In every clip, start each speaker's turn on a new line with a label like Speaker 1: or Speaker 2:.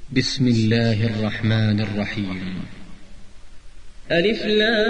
Speaker 1: بسم الله الرحمن الرحيم.
Speaker 2: ألف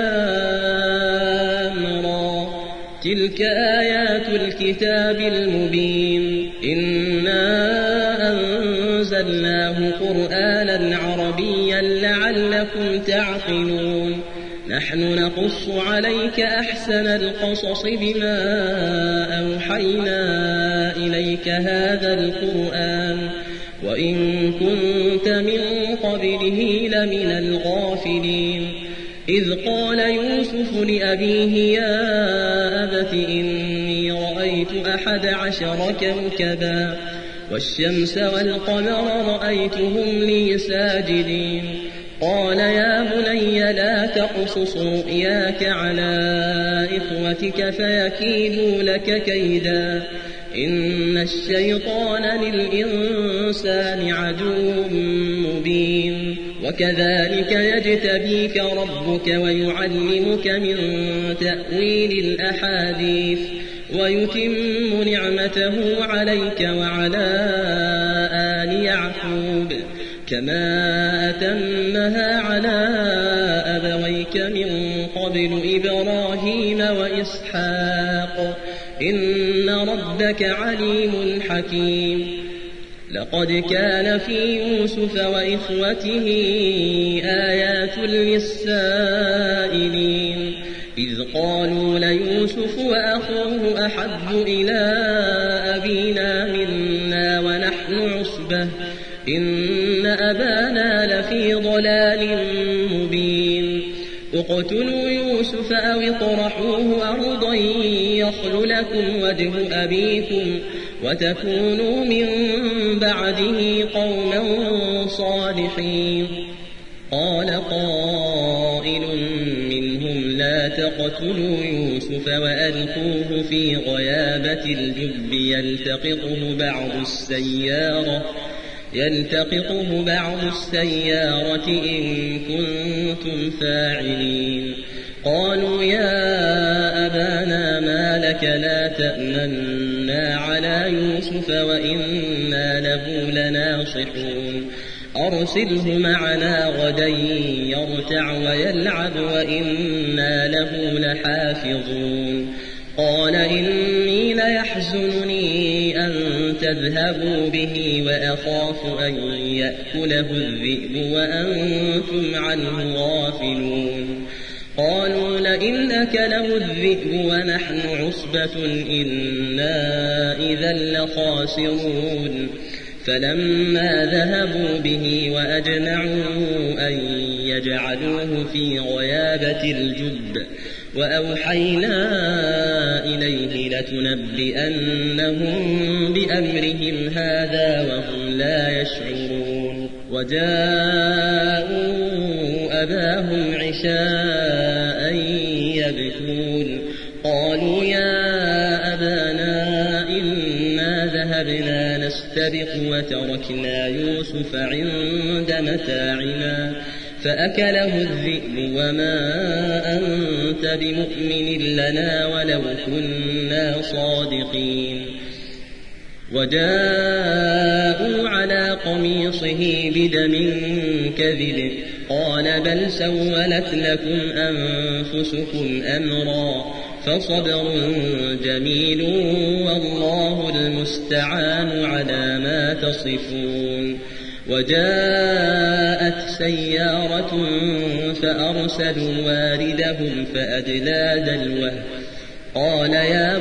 Speaker 2: لام را، تلك آيات الكتاب المبين. إنا أنزلناه قرآنا عربيا لعلكم تعقلون. نحن نقص عليك أحسن القصص بما أوحينا إليك هذا القرآن وإن كنت من قبله لمن الغافلين. إذ قال يوسف لأبيه يا أبت إني رأيت 11 كوكبا والشمس والقمر رأيتهم لي ساجدين. قال يا بني لا تقصص رؤياك على إخوتك فيكيدوا لك كيدا إن الشيطان للإنسان عدو مبين. وكذلك يجتبيك ربك ويعلمك من تأويل الأحاديث ويتم نعمته عليك وعلى آل يعقوب كما أتمها على أبويك من قبل إبراهيم وإسحاق إن ربك عليم حكيم. لقد كان في يوسف وإخوته آيات للسائلين إذ قالوا ليوسف وأخوه أحب إلى أبينا منا ونحن عصبة إن أبانا لفي ضلال مبين. اقتلوا يوسف أو اطرحوه أرضا يخل لكم وجه أبيكم وتكونوا من بعده قوما صالحين. قال قائل منهم لا تقتلوا يوسف وألقوه في غيابة الجب يلتقطه بعض السيارة إن كنتم فاعلين. قالوا يا أبانا ما لك لا تأمنا على يوسف وإنا له لناصحون أرسله معنا غدا يرتع ويلعب وإنا له لحافظون. قال إني ليحزنني أن تذهبوا به وأخاف أن يأكله الذئب وأنتم عنه غافلون. قالوا لئن أكله الذئب ونحن عصبة إنا إذا لخاسرون. فلما ذهبوا به وأجمعوا أن يجعلوه في غيابة الجب وأوحينا إليه لتنبئنهم بأمرهم هذا وهم لا يشعرون. وجاءوا أباهم عشاء يبكون. قالوا يا أبانا إنا ذهبنا نستبق وتركنا يوسف عند متاعنا فأكله الذئب وما أنت بمؤمن لنا ولو كنا صادقين. وجاءوا على قميصه بدم كذب قال بل سولت لكم أنفسكم أمرا فصبر جميل والله المستعان على ما تصفون. وجاءت سيارة فأرسلوا واردهم فأدلى دلوه قال يا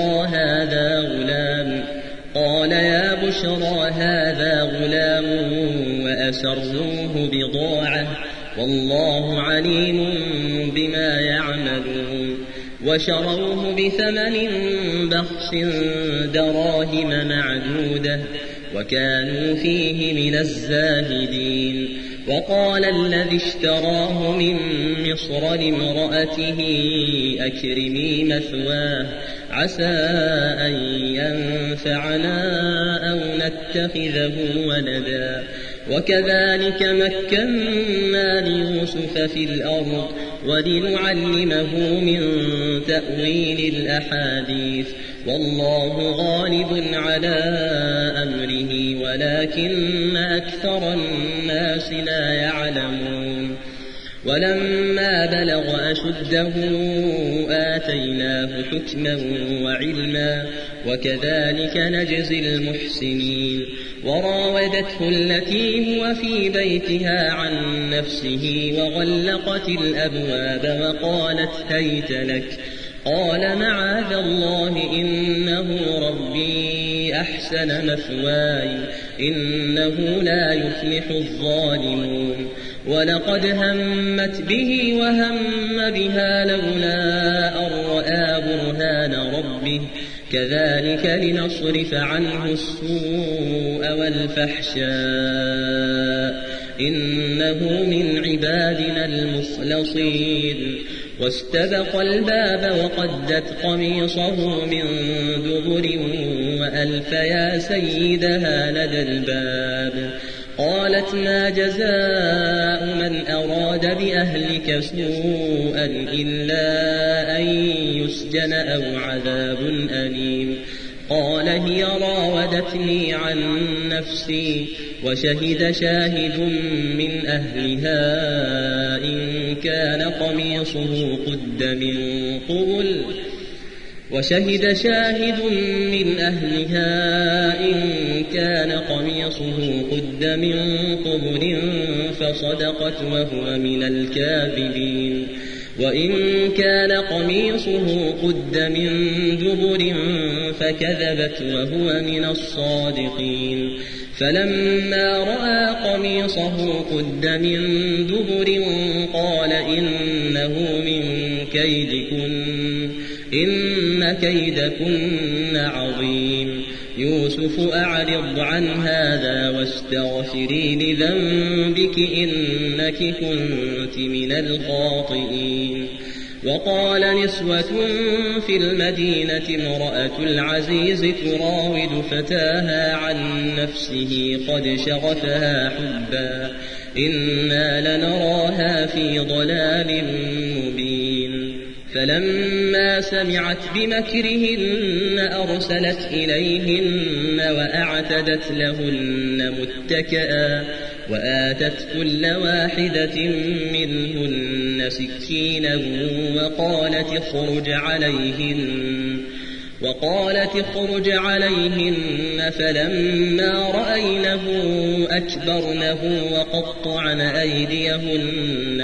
Speaker 2: بشرى هذا غلام وأسروه بضاعة والله عليم بما يعملون. وشروه بثمن بخس دراهم معدودة وكانوا فيه من الزاهدين. وقال الذي اشتراه من مصر لامرأته أكرمي مثواه عسى أن ينفعنا أو نتخذه ولدا وكذلك مكنا ليوسف في الأرض ولنعلمه من تأويل الأحاديث والله غالب على أمره ولكن أكثر الناس لا يعلمون ولما بلغ أشده آتيناه حكما وعلما وكذلك نجزي المحسنين وراودته التي هو في بيتها عن نفسه وغلقت الأبواب وقالت هيت لك قال معاذ الله إنه ربي أحسن مثواي إنه لا يفلح الظالمون ولقد همت به وهم بها لولا أن رأى برهان ربه كذلك لنصرف عنه السوء والفحشاء إنه من عبادنا المخلصين واستبق الباب وقدت قميصه من دبر وألف يا سيدها لدى الباب قالت ما جزاء من أراد بأهلك سوءا إلا أن يسجن أو عذاب أليم قال هي راودتني عن نفسي وشهد شاهد من أهلها إن كان قميصه قد من قبل وشهد شاهد من أهلها إن كان قميصه قد من قبل فصدقت وهو من الكاذبين وإن كان قميصه قد من دبر فكذبت وهو من الصادقين فلما رأى قميصه قد من دبر قال إنه من كيدكن إن كيدكن عظيم يوسف أعرض عن هذا واستغفري لذنبك إنك كنت من الخاطئين وقال نسوة في المدينة امرأة العزيز تراود فتاها عن نفسه قد شغفها حبا إنا لنراها في ضلال مبين فلما سمعت بمكرهن أرسلت إليهن وأعتدت لهن متكئا وآتت كل واحدة منهن سكينا وقالت اخرج عليهن فلما رأينه أكبرنه وقطعن أيديهن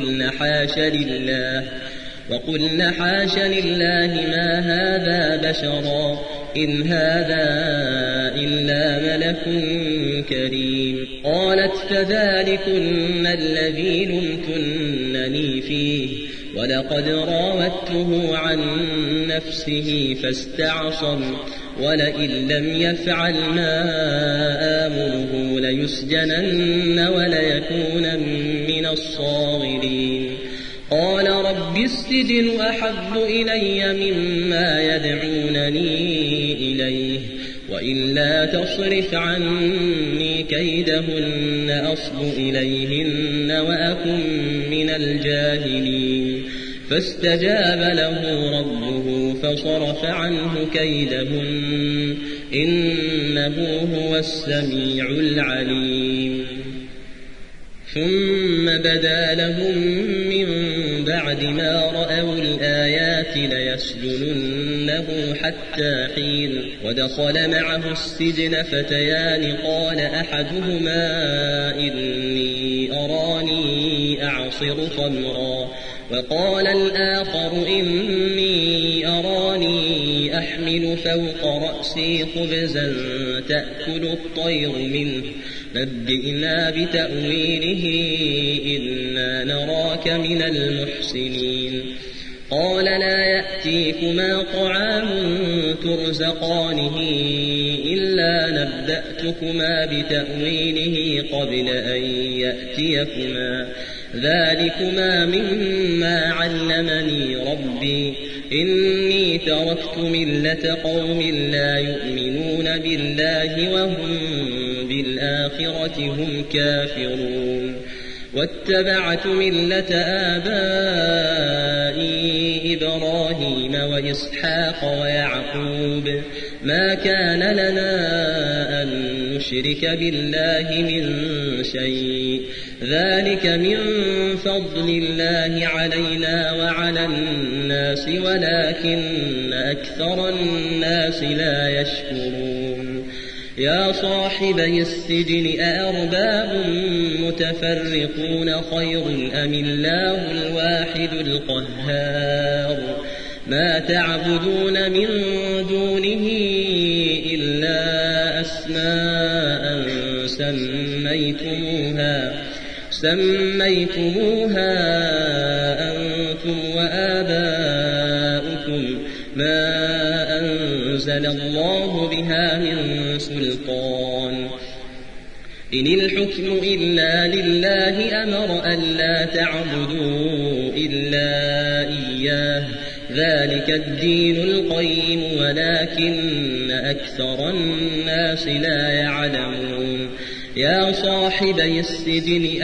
Speaker 2: وقلن حاش لله ما هذا بشرا إن هذا إلا ملك كريم قالت فذلكن الذي لمتنني فيه ولقد راودته عن نفسه فاستعصم ولئن لم يفعل ما آمره ليسجنن وليكون من الصاغرين قال رب السجن أحب إلي مما يدعونني إليه وإلا تصرف عني كيدهن أصب إليهن وأكن من الجاهلين فاستجاب له ربه فصرف عنه كيدهن إنه هو السميع العليم ثم بدا لهم من بعد ما رأوا الآيات ليسجننه حتى حين ودخل معه السجن فتيان قال أحدهما إني أراني أعصر خمرا وقال الآخر إني أراني أحمل فوق رأسي خبزا تأكل الطير منه نبئنا بتأويله إنا نراك من المحسنين قال لا يأتيكما طعام ترزقانه إلا نبأتكما بتأويله قبل أن يأتيكما ذلكما مما علمني ربي إني تركت ملة قوم لا يؤمنون بالله وهم وبالآخرة هم كافرون واتبعت ملة آبائي إبراهيم وإسحاق ويعقوب ما كان لنا أن نشرك بالله من شيء ذلك من فضل الله علينا وعلى الناس ولكن أكثر الناس لا يشكرون يا صاحبي السجن أأرباب متفرقون خير أم الله الواحد القهار ما تعبدون من دونه إلا أسماء سميتموها أنتم وآباؤكم ما أنزل الله بها من سلطان إن الحكم إلا لله أمر ألا تعبدوا إلا إياه ذلك الدين القيم ولكن أكثر الناس لا يعلمون يا صاحبي السجن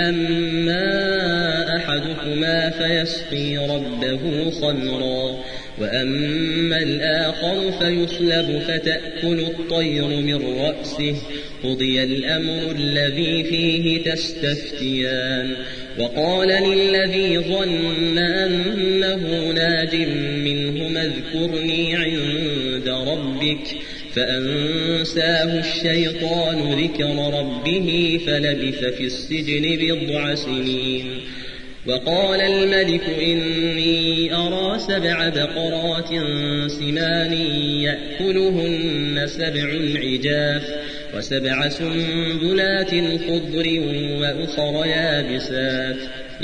Speaker 2: أما أحدكما فيسقي ربه خمرا وأما الآخر فيصلب فتأكل الطير من رأسه قضي الأمر الذي فيه تستفتيان وقال للذي ظن أنه ناج منهما اذكرني عند ربك فأنساه الشيطان ذكر ربه فلبث في السجن 9 سنين وقال الملك إني أرى 7 بقرات سمان يأكلهن 7 عجاف و7 سنبلات خضر وأخر يابسات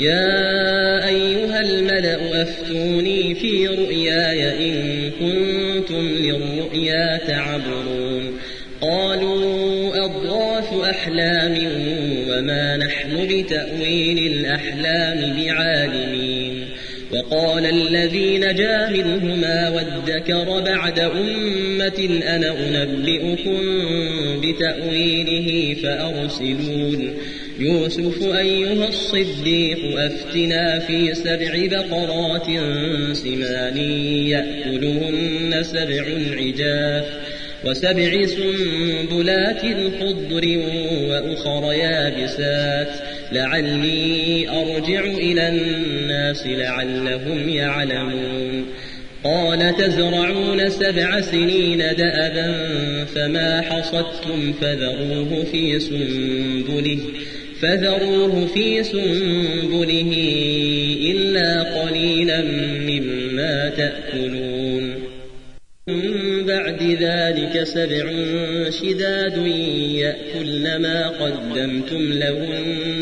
Speaker 2: يا أيها الملأ أفتوني في رؤياي إن كنتم للرؤيا تعبرون قالوا أضغاث أحلام وما نحن بتأويل الأحلام بعالمين وقال الذي نجا منهما وادكر بعد أمة أنا أنبئكم بتأويله فأرسلون يوسف أيها الصديق أفتنا في 7 بقرات سمان يأكلهن 7 عجاف و7 سنبلات خضر وأخر يابسات لعلي أرجع إلى الناس لعلهم يعلمون قال تزرعون 7 سنين دأبا فما حصدتم فذروه في سنبله إلا قليلا مما تأكلون بعد ذلك 7 شداد يأكلن ما قدمتم لهن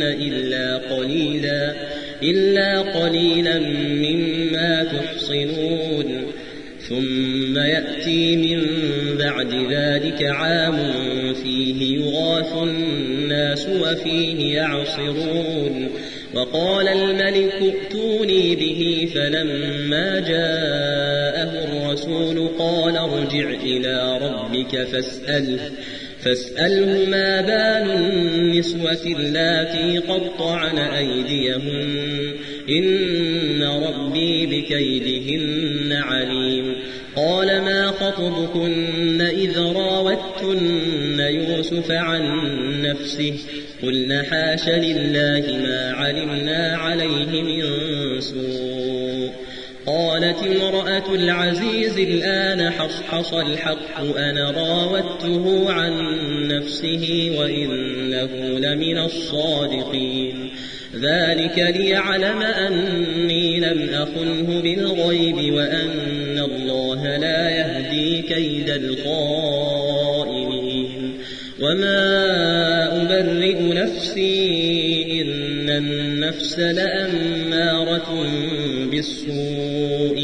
Speaker 2: إلا قليلا مما تحصنون ثم يأتي من بعد ذلك عام فيه يغاث الناس وفيه يعصرون وقال الملك ائتوني به فلما جاءه الرسول قال ارجع إلى ربك فاسأله ما بال النسوة اللاتي قطعن أيديهن إن ربي بكيدهن عليم قال ما خطبكن إذ راوتن يوسف عن نفسه قلن حاش لله ما علمنا عليه من سوء قالت امرأة العزيز الآن حصحص الحق أنا راودته عن نفسه وإنه لمن الصادقين ذلك ليعلم أني لم أخنه بالغيب وأن الله لا يهدي كيد الخائنين وما أبرئ نفسي إن النفس لأمارة بالسوء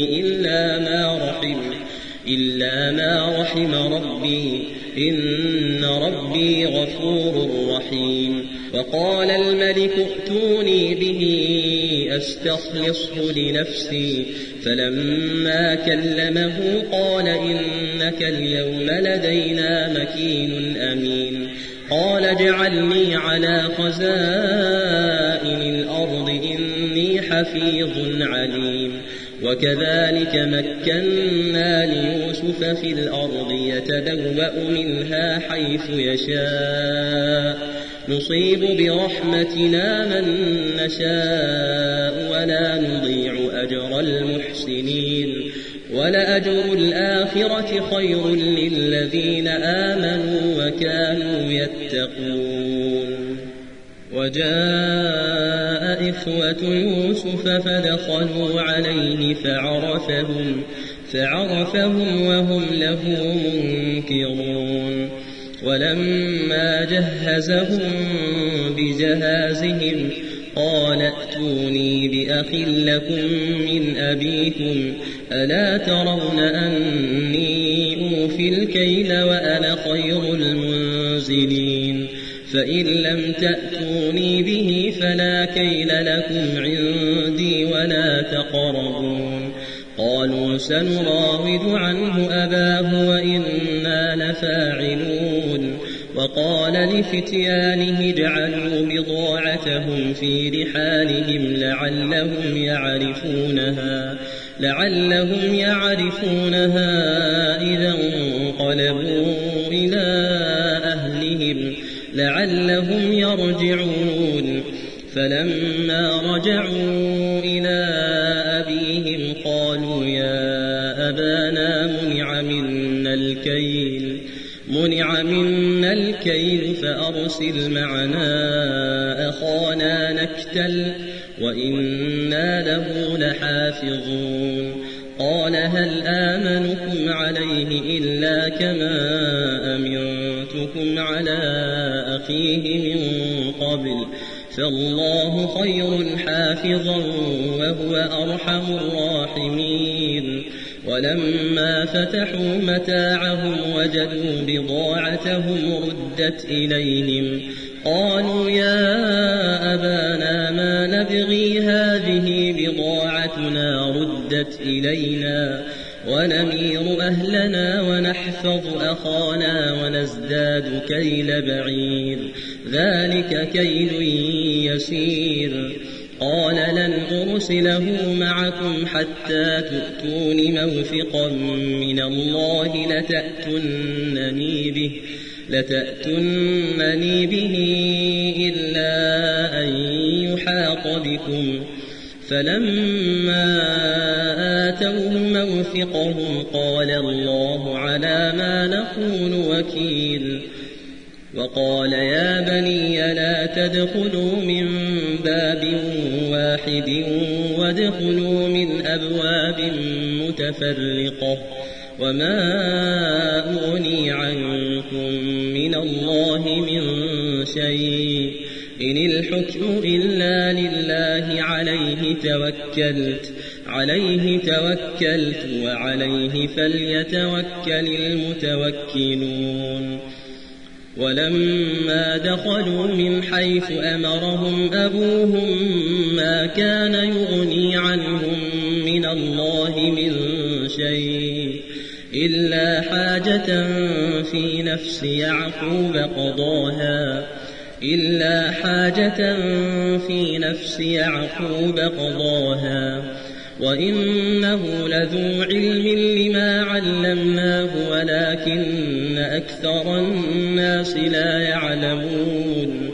Speaker 2: إلا ما رحم ربي إن ربي غفور رحيم وقال الملك ائتوني به أستخلصه لنفسي فلما كلمه قال إنك اليوم لدينا مكين أمين قال اجعلني على خزائن الأرض إني حفيظ عليم وكذلك مكنا ليوسف في الأرض يتبوأ منها حيث يشاء نصيب برحمتنا من نشاء ولا نضيع أجر المحسنين ولأجر الآخرة خير للذين آمنوا وكانوا يتقون. وجاء إخوة يوسف فدخلوا عليه فعرفهم وهم له منكرون. ولما جهزهم بجهازهم قال ائتوني بأخ لكم من أبيكم ألا ترون أني أوفي الكيل وأنا خير المنزلين فإن لم تأتوني به فلا كيل لكم عندي ولا تقربون. قالوا سنراود عنه أباه وإنا لفاعلون. وقال لفتيانه اجعلوا بضاعتهم في رحالهم لعلهم يعرفونها إذا انقلبوا إلى أهلهم لعلهم يرجعون. فلما رجعوا إلى أبيهم قالوا يا أبانا منع منا الكيل فأرسل معنا أخانا نكتل وإنا له لحافظون. قال هل آمنكم عليه إلا كما أمنتكم على أخيه من قبل فالله خير حافظا وهو أرحم الراحمين. ولما فتحوا متاعهم وجدوا بضاعتهم ردت إليهم قالوا يا أبانا ما نبغي هذه بضاعتنا ردت إلينا ونمير أهلنا ونحفظ أخانا ونزداد كيل بعير ذلك كيل يسير. قال لن أرسله معكم حتى تؤتون موثقا من الله لتأتونني به إلا أن يحاط بكم. فلما آتوه موثقهم قال الله على ما نقول وكيل. وقال يا بني لا تدخلوا من باب واحد وادخلوا من أبواب متفرقة وما أغني عنكم من الله من شيء إن الحكم إلا لله عليه توكلت وعليه فليتوكل المتوكلون. ولما دخلوا من حيث أمرهم أبوهم ما كان يغني عنهم من الله من شيء إلا حاجة في نفس يعقوب قضاها وإنه لذو علم لما علمناه ولكن أكثر الناس لا يعلمون.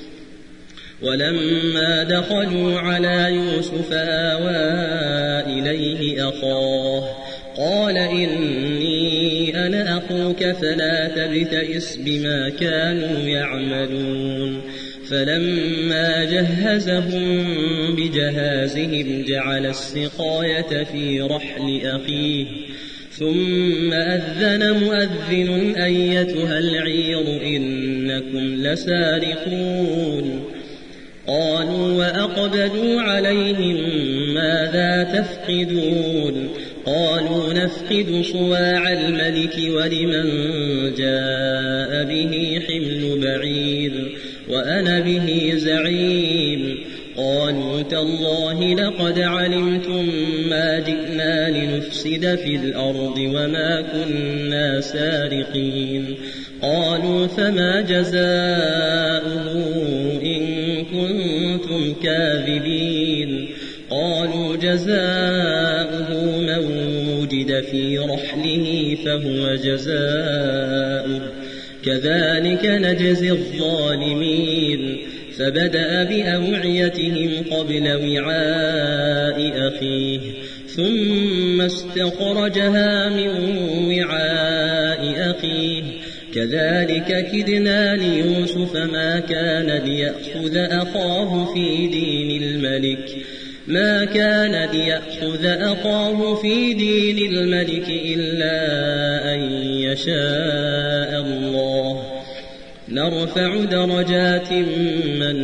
Speaker 2: ولما دخلوا على يوسف آوى إليه أخاه قال إني أنا أخوك فلا تبتئس بما كانوا يعملون. فلما جهزهم بجهازهم جعل السقاية في رحل أخيه ثم أذن مؤذن أيتها العير إنكم لسارقون. قالوا وأقبلوا عليهم ماذا تفقدون قالوا نفقد صواع الملك ولمن جاء به حمل بعير وأنا به زعيم. قالوا تالله لقد علمتم ما جئنا لنفسد في الأرض وما كنا سارقين. قالوا فما جزاؤه إن كنتم كاذبين قالوا جزاؤه من وجد في رحله فهو جزاؤه كذلك نجزي الظالمين فبدأ بأوعيتهم قبل وعاء أخيه ثم استخرجها من وعاء أخيه كذلك كدنا ليوسف ما كان ليأخذ أخاه في دين الملك إلا أن يشاء الله نرفع درجات من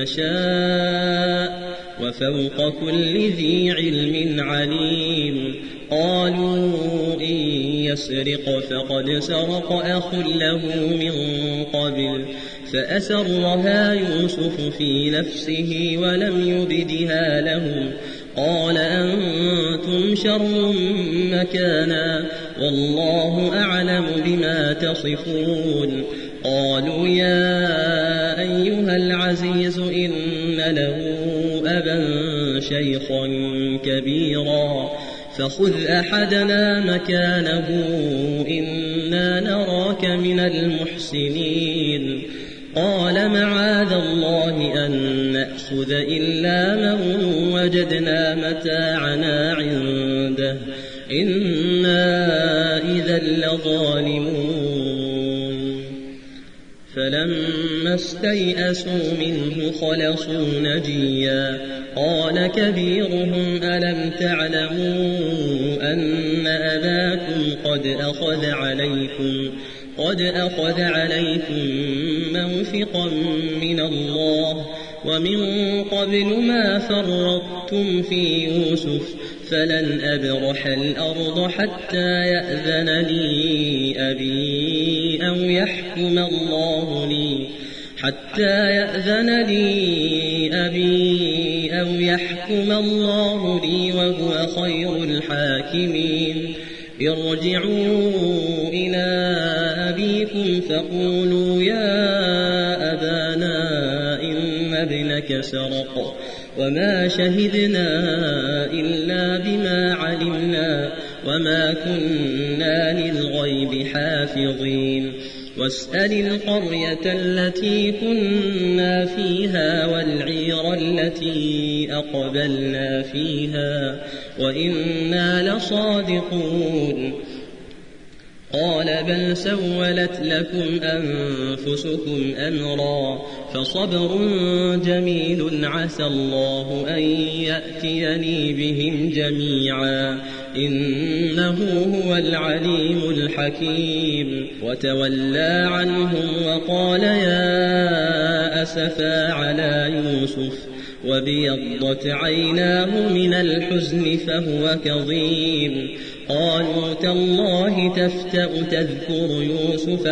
Speaker 2: نشاء وفوق كل ذي علم عليم قالوا إن يسرق فقد سرق أخ له من قبل فأسرها يوسف في نفسه ولم يبدها لهم قال أنتم شر مكانا والله أعلم بما تصفون قالوا يا أيها العزيز إن له أبا شيخا كبيرا فخذ أحدنا مكانه إنا نراك من المحسنين قال معاذ الله أن نأخذ إلا من وجدنا متاعنا عنده إنا إذا لظالمون فلما استيئسوا منه خلصوا نجيا قال كبيرهم ألم تعلموا أن أباكم قد أخذ عليكم موثقا من الله ومن قبل ما فرطتم في يوسف فلن أبرح الأرض حتى يأذن لي أبي أو يحكم الله لي وهو خير الحاكمين ارجعوا إلى أبيكم فقولوا يا أبانا إن ابنك سرق وما شهدنا إلا بما علمنا وما كنا للغيب حافظين واسأل القرية التي كنا فيها والعير التي أقبلنا فيها وإنا لصادقون قال بل سولت لكم أنفسكم أمرا فصبر جميل عسى الله أن يأتيني بهم جميعا إنه هو العليم الحكيم وتولى عنهم وقال يا أسفا على يوسف وابيضت عيناه من الحزن فهو كظيم قالوا تالله تفتأ تذكر يوسف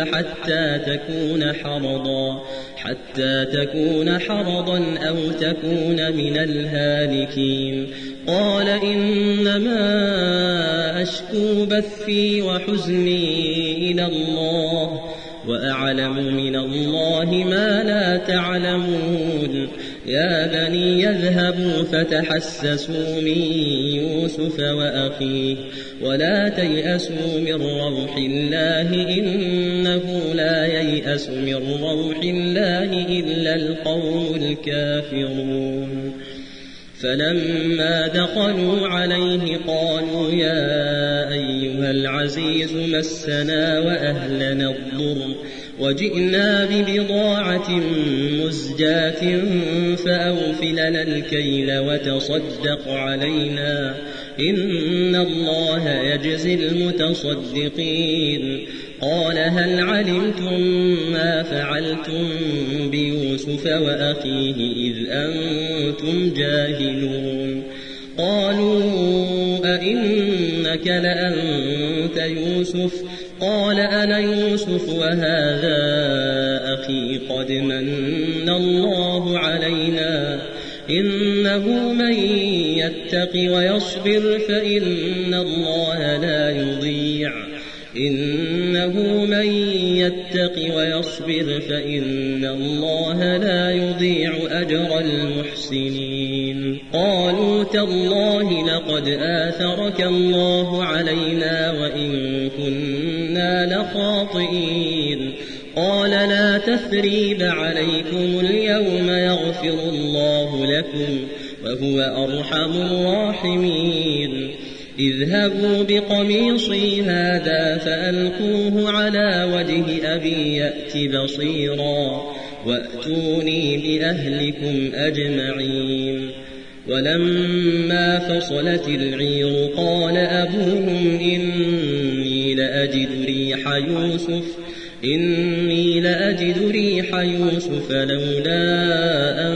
Speaker 2: حتى تكون حرضا أو تكون من الهالكين قال إنما أشكو بثي وحزني إلى الله وأعلم من الله ما لا تعلمون يا بني يذهبوا فتحسسوا من يوسف وأخيه ولا تيأسوا من روح الله إنه لا ييأس من روح الله إلا القوم الكافرون فلما دخلوا عليه قالوا يا أيها العزيز مسنا وأهلنا الضر وجئنا ببضاعة مزجاة فأوف لنا الكيل وتصدق علينا إن الله يجزي المتصدقين قال هل علمتم ما فعلتم بيوسف وأخيه إذ أنتم جاهلون قالوا أئنك لأنت يوسف قال أنا يوسف وهذا أخي قد من الله علينا إنه من يتق ويصبر فإن الله لا يضيع إنه من يتق ويصبر فإن الله لا يضيع أجر المحسنين. قالوا تالله لقد آثرك الله علينا وإن كنا لخاطئين. قال لا تثريب عليكم اليوم يغفر الله لكم وهو أرحم الراحمين. اذهبوا بقميصي هذا فألقوه على وجه أبي يأت بصيرا وأتوني بأهلكم أجمعين. ولما فصلت العير قال أبوهم إني لأجد ريح يوسف لولا أن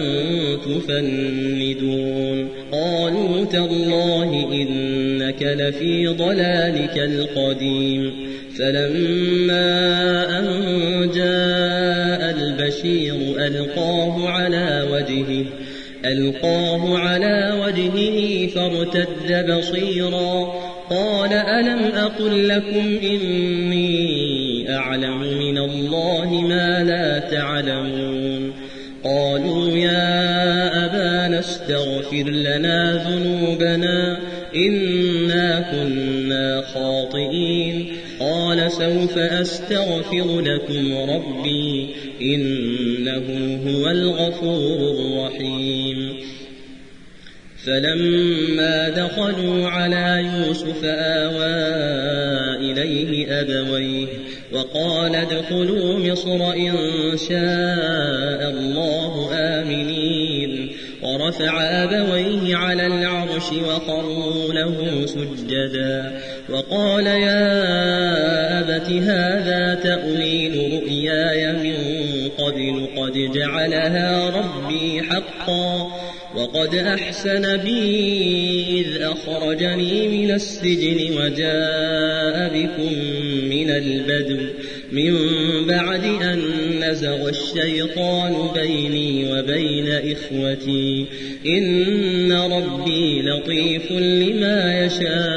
Speaker 2: تفندون. قالوا تالله إنك لفي ضلالك القديم. فلما أن جاء البشير ألقاه على وجهه فارتد بصيرا قال ألم أقل لكم إني أعلم من الله ما لا تعلمون. قالوا يا أبانا استغفر لنا ذنوبنا إنا كنا خاطئين. قال سوف أستغفر لكم ربي إنه هو الغفور الرحيم. فلما دخلوا على يوسف آوى إليه أبويه وقال ادخلوا مصر إن شاء الله آمنين. ورفع أبويه على العرش وخروا له سجدا وقال يا أبت هذا تأويل رؤياي من قبل قد جعلها ربي حقا وقد أحسن بي إذ أخرجني من السجن وجاء بكم من البدو من بعد أن نزغ الشيطان بيني وبين إخوتي إن ربي لطيف لما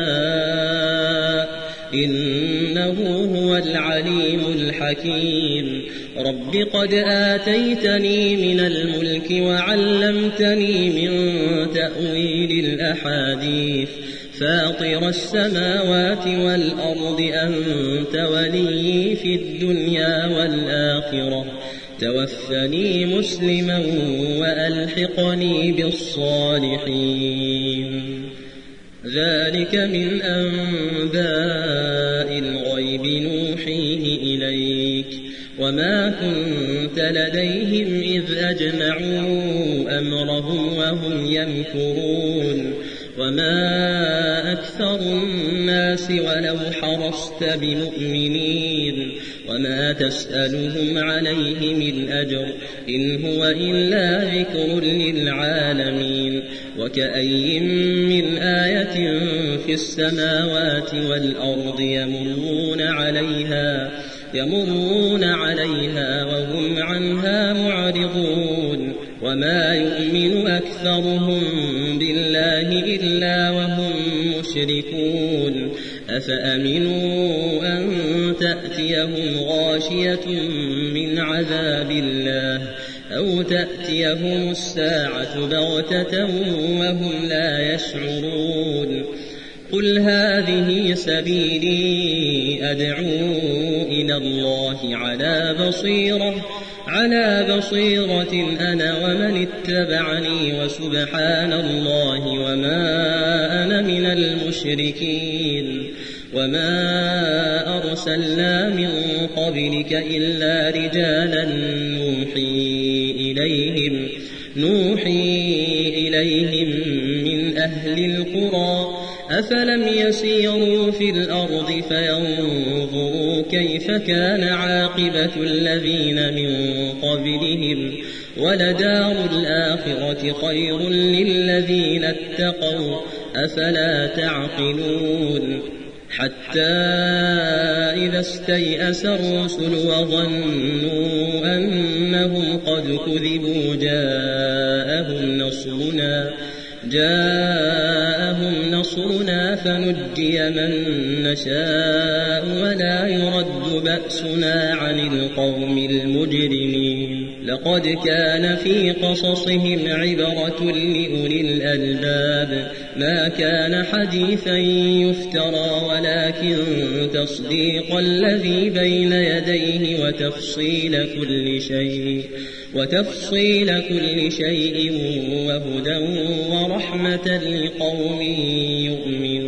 Speaker 2: يشاء إنه هو العليم الحكيم. رب قد آتيتني من الملك وعلمتني من تأويل الأحاديث فاطر السماوات والأرض أنت ولي في الدنيا والآخرة توفني مسلما وألحقني بالصالحين. ذلك من أنباء الغيب نوحيه إليك وما كنت لديهم إذ أجمعوا أمرهم وهم يمكرون. وما أكثر الناس ولو حرصت بمؤمنين وما تسألهم عليه من أجر إن هو إلا ذكر للعالمين. وكأي من آية في السماوات والأرض يمرون عليها وهم عنها معرضون. وما يؤمن أكثرهم بالله إلا وهم مشركون. أفأمنوا أن تأتيهم غاشية من عذاب الله أو تأتيهم الساعة بغتة وهم لا يشعرون. قل هذه سبيلي أدعو إلى الله على بصيرة أنا ومن اتبعني وسبحان الله وما أنا من المشركين. وما أرسلنا من قبلك إلا رجالا نوحي إليهم من أهل القرى أفلم يسيروا في الأرض فينظروا كيف كان عاقبة الذين من قبلهم ولدار الآخرة خير للذين اتقوا أفلا تعقلون. حتى إذا استيأس الرسل وظنوا أنهم قد كذبوا جاءهم جاءهم نصرنا فنجي من نشاء ولا يرد بأسنا عن القوم المجرمين لقد كان في قصصهم عبرة لأولي الألباب ما كان حديثا يفترى ولكن تصديق الذي بين يديه وتفصيل كل شيء وهدى ورحمة لقوم يؤمنون.